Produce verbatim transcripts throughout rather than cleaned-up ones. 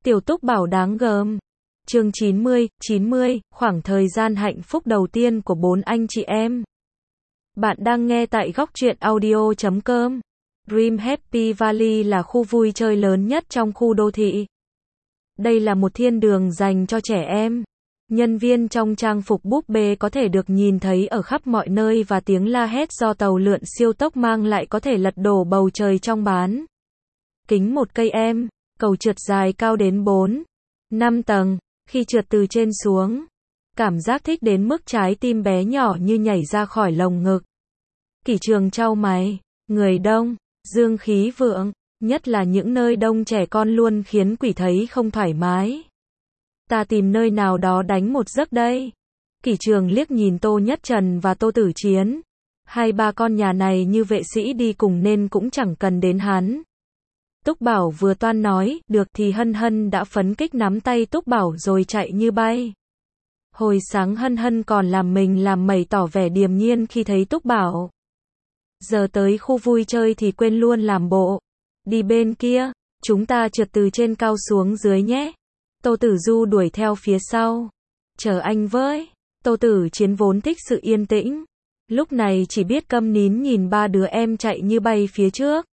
Tiểu Túc Bảo đáng gờm. Chương chín mươi, chín mươi, khoảng thời gian hạnh phúc đầu tiên của bốn anh chị em. Bạn đang nghe tại góc truyện audio chấm com. Dream Happy Valley là khu vui chơi lớn nhất trong khu đô thị. Đây là một thiên đường dành cho trẻ em. Nhân viên trong trang phục búp bê có thể được nhìn thấy ở khắp mọi nơi và tiếng la hét do tàu lượn siêu tốc mang lại có thể lật đổ bầu trời trong bán kính một cây em. Cầu trượt dài cao đến bốn, năm tầng. Khi trượt từ trên xuống, cảm giác thích đến mức trái tim bé nhỏ như nhảy ra khỏi lồng ngực. Kỷ Trường chau mày, người đông, dương khí vượng, nhất là những nơi đông trẻ con luôn khiến quỷ thấy không thoải mái. Ta tìm nơi nào đó đánh một giấc đây. Kỷ Trường liếc nhìn Tô Nhất Trần và Tô Tử Chiến. Hai ba con nhà này như vệ sĩ đi cùng nên cũng chẳng cần đến hắn. Túc Bảo vừa toan nói, được thì Hân Hân đã phấn kích nắm tay Túc Bảo rồi chạy như bay. Hồi sáng Hân Hân còn làm mình làm mẩy tỏ vẻ điềm nhiên khi thấy Túc Bảo. Giờ tới khu vui chơi thì quên luôn làm bộ. Đi bên kia, chúng ta trượt từ trên cao xuống dưới nhé. Tô Tử Du đuổi theo phía sau. Chờ anh với. Tô Tử Chiến vốn thích sự yên tĩnh. Lúc này chỉ biết câm nín nhìn ba đứa em chạy như bay phía trước.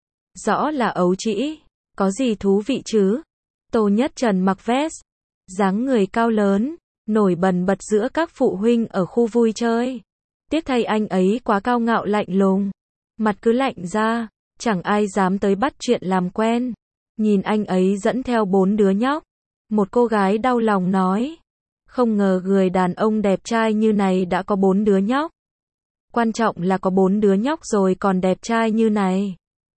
Rõ là ấu trĩ, có gì thú vị chứ? Tô Nhất Trần mặc vest, dáng người cao lớn, nổi bần bật giữa các phụ huynh ở khu vui chơi. Tiếc thay anh ấy quá cao ngạo lạnh lùng, mặt cứ lạnh ra, chẳng ai dám tới bắt chuyện làm quen. Nhìn anh ấy dẫn theo bốn đứa nhóc, một cô gái đau lòng nói, không ngờ người đàn ông đẹp trai như này đã có bốn đứa nhóc. Quan trọng là có bốn đứa nhóc rồi còn đẹp trai như này.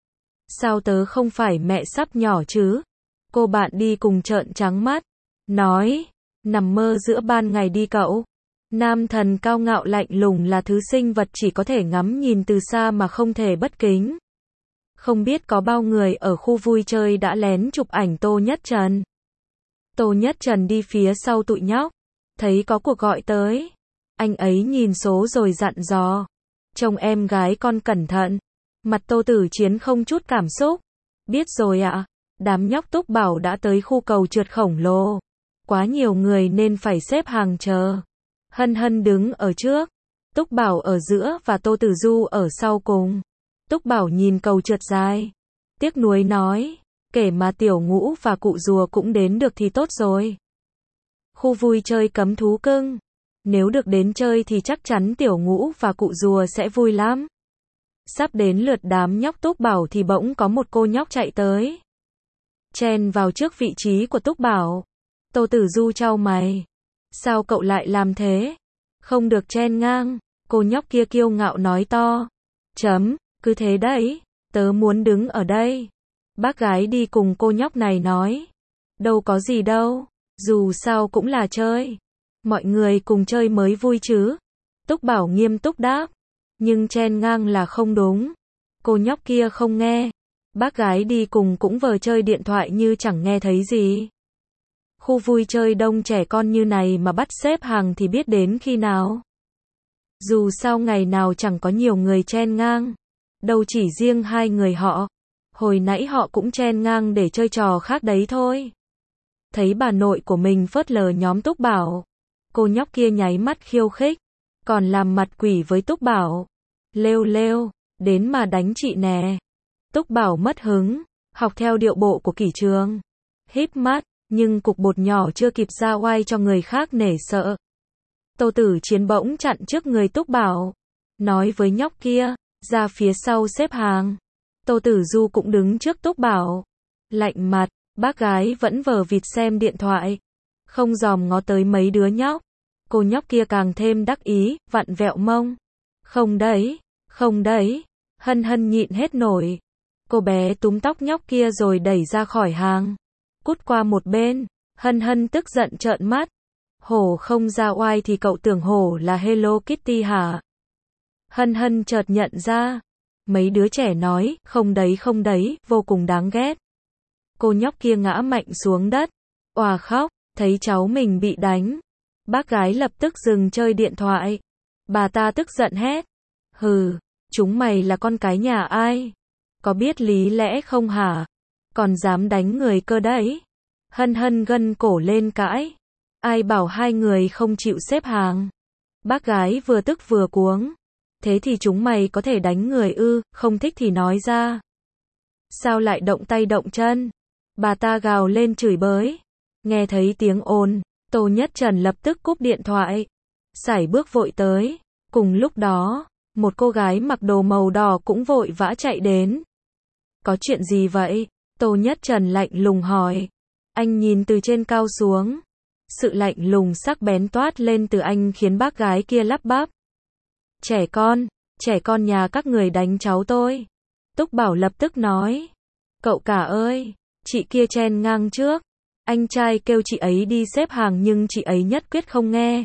Sao tớ không phải mẹ sắp nhỏ chứ? Cô bạn đi cùng trợn trắng mắt, nói, nằm mơ giữa ban ngày đi cậu. Nam thần cao ngạo lạnh lùng là thứ sinh vật chỉ có thể ngắm nhìn từ xa mà không thể bất kính. Không biết có bao người ở khu vui chơi đã lén chụp ảnh Tô Nhất Trần. Tô Nhất Trần đi phía sau tụi nhóc, thấy có cuộc gọi tới. Anh ấy nhìn số rồi dặn dò, trông em gái con cẩn thận. Mặt Tô Tử Chiến không chút cảm xúc. Biết rồi ạ. Đám nhóc Túc Bảo đã tới khu cầu trượt khổng lồ. Quá nhiều người nên phải xếp hàng chờ. Hân Hân đứng ở trước, Túc Bảo ở giữa và Tô Tử Du ở sau cùng. Túc Bảo nhìn cầu trượt dài, tiếc nuối nói, kể mà Tiểu Ngũ và cụ rùa cũng đến được thì tốt rồi. Khu vui chơi cấm thú cưng. Nếu được đến chơi thì chắc chắn Tiểu Ngũ và cụ rùa sẽ vui lắm. Sắp đến lượt đám nhóc Túc Bảo thì bỗng có một cô nhóc chạy tới. Chen vào trước vị trí của Túc Bảo. Tô Tử Du chau mày. Sao cậu lại làm thế? Không được chen ngang. Cô nhóc kia kiêu ngạo nói to. Chấm, cứ thế đấy. Tớ muốn đứng ở đây. Bác gái đi cùng cô nhóc này nói. Đâu có gì đâu. Dù sao cũng là chơi. Mọi người cùng chơi mới vui chứ. Túc Bảo nghiêm túc đáp. Nhưng chen ngang là không đúng. Cô nhóc kia không nghe. Bác gái đi cùng cũng vờ chơi điện thoại như chẳng nghe thấy gì. Khu vui chơi đông trẻ con như này mà bắt xếp hàng thì biết đến khi nào. Dù sao ngày nào chẳng có nhiều người chen ngang. Đâu chỉ riêng hai người họ. Hồi nãy họ cũng chen ngang để chơi trò khác đấy thôi. Thấy bà nội của mình phớt lờ nhóm Túc Bảo. Cô nhóc kia nháy mắt khiêu khích. Còn làm mặt quỷ với Túc Bảo. Lêu lêu, đến mà đánh chị nè. Túc Bảo mất hứng, học theo điệu bộ của Kỷ Trường. Híp mắt, nhưng cục bột nhỏ chưa kịp ra oai cho người khác nể sợ. Tô Tử Chiến bỗng chặn trước người Túc Bảo. Nói với nhóc kia, ra phía sau xếp hàng. Tô Tử Du cũng đứng trước Túc Bảo. Lạnh mặt, bác gái vẫn vờ vịt xem điện thoại. Không dòm ngó tới mấy đứa nhóc. Cô nhóc kia càng thêm đắc ý, vặn vẹo mông. Không đấy, không đấy. Hân Hân nhịn hết nổi. Cô bé túm tóc nhóc kia rồi đẩy ra khỏi hàng. Cút qua một bên. Hân Hân tức giận trợn mắt. Hổ không ra oai thì cậu tưởng hổ là Hello Kitty hả? Hân Hân chợt nhận ra. Mấy đứa trẻ nói, không đấy không đấy, vô cùng đáng ghét. Cô nhóc kia ngã mạnh xuống đất. Òa khóc, thấy cháu mình bị đánh. Bác gái lập tức dừng chơi điện thoại. Bà ta tức giận hét. Hừ, chúng mày là con cái nhà ai? Có biết lý lẽ không hả? Còn dám đánh người cơ đấy. Hân Hân gân cổ lên cãi. Ai bảo hai người không chịu xếp hàng? Bác gái vừa tức vừa cuống. Thế thì chúng mày có thể đánh người ư, không thích thì nói ra. Sao lại động tay động chân? Bà ta gào lên chửi bới. Nghe thấy tiếng ồn, Tô Nhất Trần lập tức cúp điện thoại. Sải bước vội tới. Cùng lúc đó, một cô gái mặc đồ màu đỏ cũng vội vã chạy đến. Có chuyện gì vậy? Tô Nhất Trần lạnh lùng hỏi. Anh nhìn từ trên cao xuống. Sự lạnh lùng sắc bén toát lên từ anh khiến bác gái kia lắp bắp. Trẻ con, trẻ con nhà các người đánh cháu tôi. Túc Bảo lập tức nói. Cậu cả ơi, chị kia chen ngang trước. Anh trai kêu chị ấy đi xếp hàng nhưng chị ấy nhất quyết không nghe.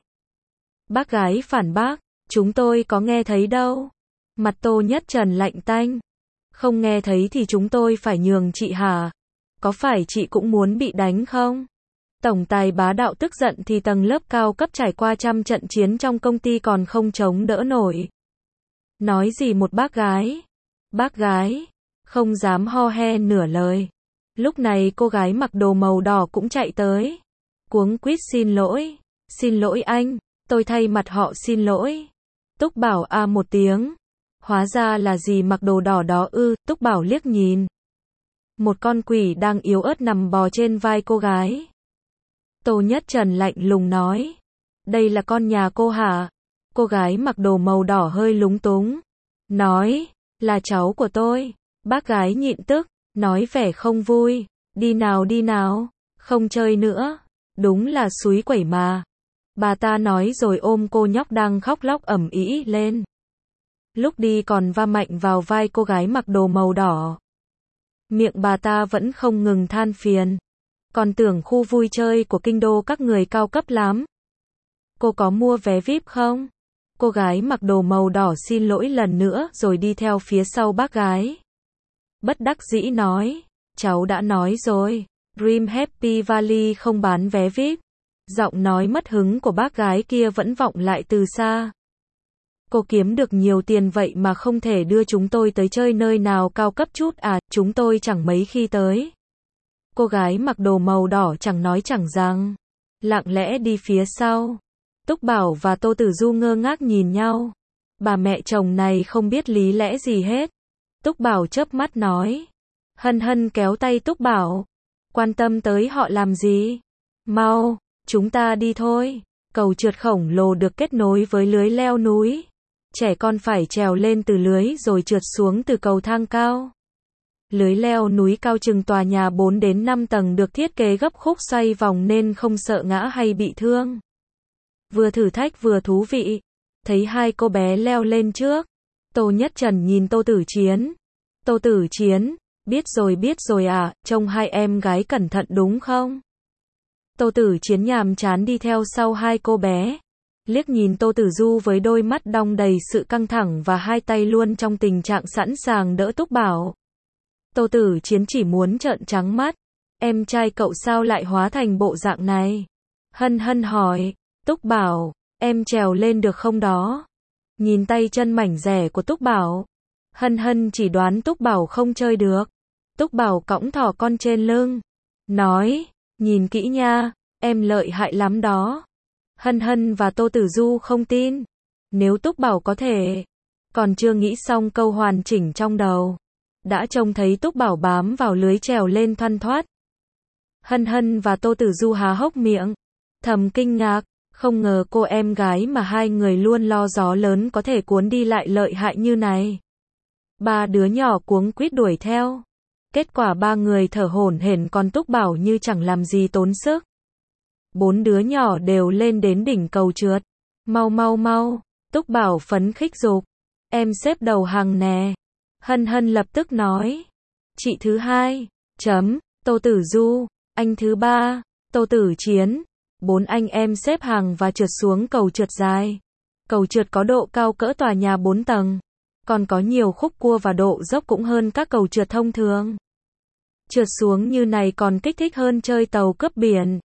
Bác gái phản bác, chúng tôi có nghe thấy đâu. Mặt Tô Nhất Trần lạnh tanh. Không nghe thấy thì chúng tôi phải nhường chị hả? Có phải chị cũng muốn bị đánh không? Tổng tài bá đạo tức giận thì tầng lớp cao cấp trải qua trăm trận chiến trong công ty còn không chống đỡ nổi. Nói gì một bác gái? Bác gái, không dám ho he nửa lời. Lúc này cô gái mặc đồ màu đỏ cũng chạy tới. Cuống quýt xin lỗi. Xin lỗi anh, tôi thay mặt họ xin lỗi. Túc Bảo a à một tiếng. Hóa ra là gì mặc đồ đỏ đó ư, Túc Bảo liếc nhìn. Một con quỷ đang yếu ớt nằm bò trên vai cô gái. Tô Nhất Trần lạnh lùng nói. Đây là con nhà cô hả? Cô gái mặc đồ màu đỏ hơi lúng túng. Nói, là cháu của tôi. Bác gái nhịn tức, nói vẻ không vui. Đi nào đi nào, không chơi nữa. Đúng là xúi quẩy mà. Bà ta nói rồi ôm cô nhóc đang khóc lóc ầm ĩ lên. Lúc đi còn va mạnh vào vai cô gái mặc đồ màu đỏ. Miệng bà ta vẫn không ngừng than phiền. Còn tưởng khu vui chơi của kinh đô các người cao cấp lắm. Cô có mua vé vi ai pi không? Cô gái mặc đồ màu đỏ xin lỗi lần nữa rồi đi theo phía sau bác gái. Bất đắc dĩ nói, cháu đã nói rồi, Dream Happy Valley không bán vé vi ai pi. Giọng nói mất hứng của bác gái kia vẫn vọng lại từ xa. Cô kiếm được nhiều tiền vậy mà không thể đưa chúng tôi tới chơi nơi nào cao cấp chút à, chúng tôi chẳng mấy khi tới. Cô gái mặc đồ màu đỏ chẳng nói chẳng rằng, lặng lẽ đi phía sau. Túc Bảo và Tô Tử Du ngơ ngác nhìn nhau. Bà mẹ chồng này không biết lý lẽ gì hết. Túc Bảo chớp mắt nói. Hân Hân kéo tay Túc Bảo. Quan tâm tới họ làm gì? Mau, chúng ta đi thôi. Cầu trượt khổng lồ được kết nối với lưới leo núi. Trẻ con phải trèo lên từ lưới rồi trượt xuống từ cầu thang cao. Lưới leo núi cao chừng tòa nhà bốn đến năm tầng được thiết kế gấp khúc xoay vòng nên không sợ ngã hay bị thương. Vừa thử thách vừa thú vị. Thấy hai cô bé leo lên trước. Tô Nhất Trần nhìn Tô Tử Chiến. Tô Tử Chiến, biết rồi biết rồi à, trông hai em gái cẩn thận đúng không? Tô Tử Chiến nhàm chán đi theo sau hai cô bé. Liếc nhìn Tô Tử Du với đôi mắt đong đầy sự căng thẳng và hai tay luôn trong tình trạng sẵn sàng đỡ Túc Bảo. Tô Tử Chiến chỉ muốn trợn trắng mắt. Em trai cậu sao lại hóa thành bộ dạng này? Hân Hân hỏi. Túc Bảo, em trèo lên được không đó? Nhìn tay chân mảnh dẻ của Túc Bảo. Hân Hân chỉ đoán Túc Bảo không chơi được. Túc Bảo cõng thỏ con trên lưng. Nói, nhìn kỹ nha, em lợi hại lắm đó. Hân Hân và Tô Tử Du không tin. Nếu Túc Bảo có thể. Còn chưa nghĩ xong câu hoàn chỉnh trong đầu. Đã trông thấy Túc Bảo bám vào lưới trèo lên thoăn thoắt. Hân Hân và Tô Tử Du há hốc miệng. Thầm kinh ngạc. Không ngờ cô em gái mà hai người luôn lo gió lớn có thể cuốn đi lại lợi hại như này. Ba đứa nhỏ cuống quýt đuổi theo. Kết quả ba người thở hổn hển còn Túc Bảo như chẳng làm gì tốn sức. Bốn đứa nhỏ đều lên đến đỉnh cầu trượt. Mau mau mau, Túc Bảo phấn khích giục. Em xếp đầu hàng nè. Hân Hân lập tức nói. Chị thứ hai, chấm, Tô Tử Du, anh thứ ba, Tô Tử Chiến. Bốn anh em xếp hàng và trượt xuống cầu trượt dài. Cầu trượt có độ cao cỡ tòa nhà bốn tầng. Còn có nhiều khúc cua và độ dốc cũng hơn các cầu trượt thông thường. Trượt xuống như này còn kích thích hơn chơi tàu cướp biển.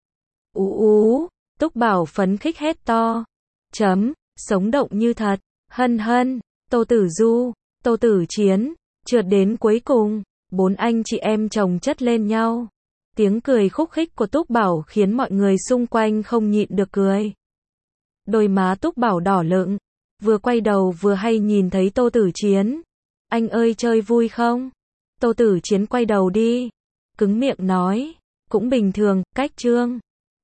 Ú ú, Túc Bảo phấn khích hét to. Chấm, sống động như thật. Hân Hân, Tô Tử Du, Tô Tử Chiến, trượt đến cuối cùng. Bốn anh chị em chồng chất lên nhau. Tiếng cười khúc khích của Túc Bảo khiến mọi người xung quanh không nhịn được cười. Đôi má Túc Bảo đỏ lựng, vừa quay đầu vừa hay nhìn thấy Tô Tử Chiến. Anh ơi chơi vui không? Tô Tử Chiến quay đầu đi, cứng miệng nói, cũng bình thường, cách Trương.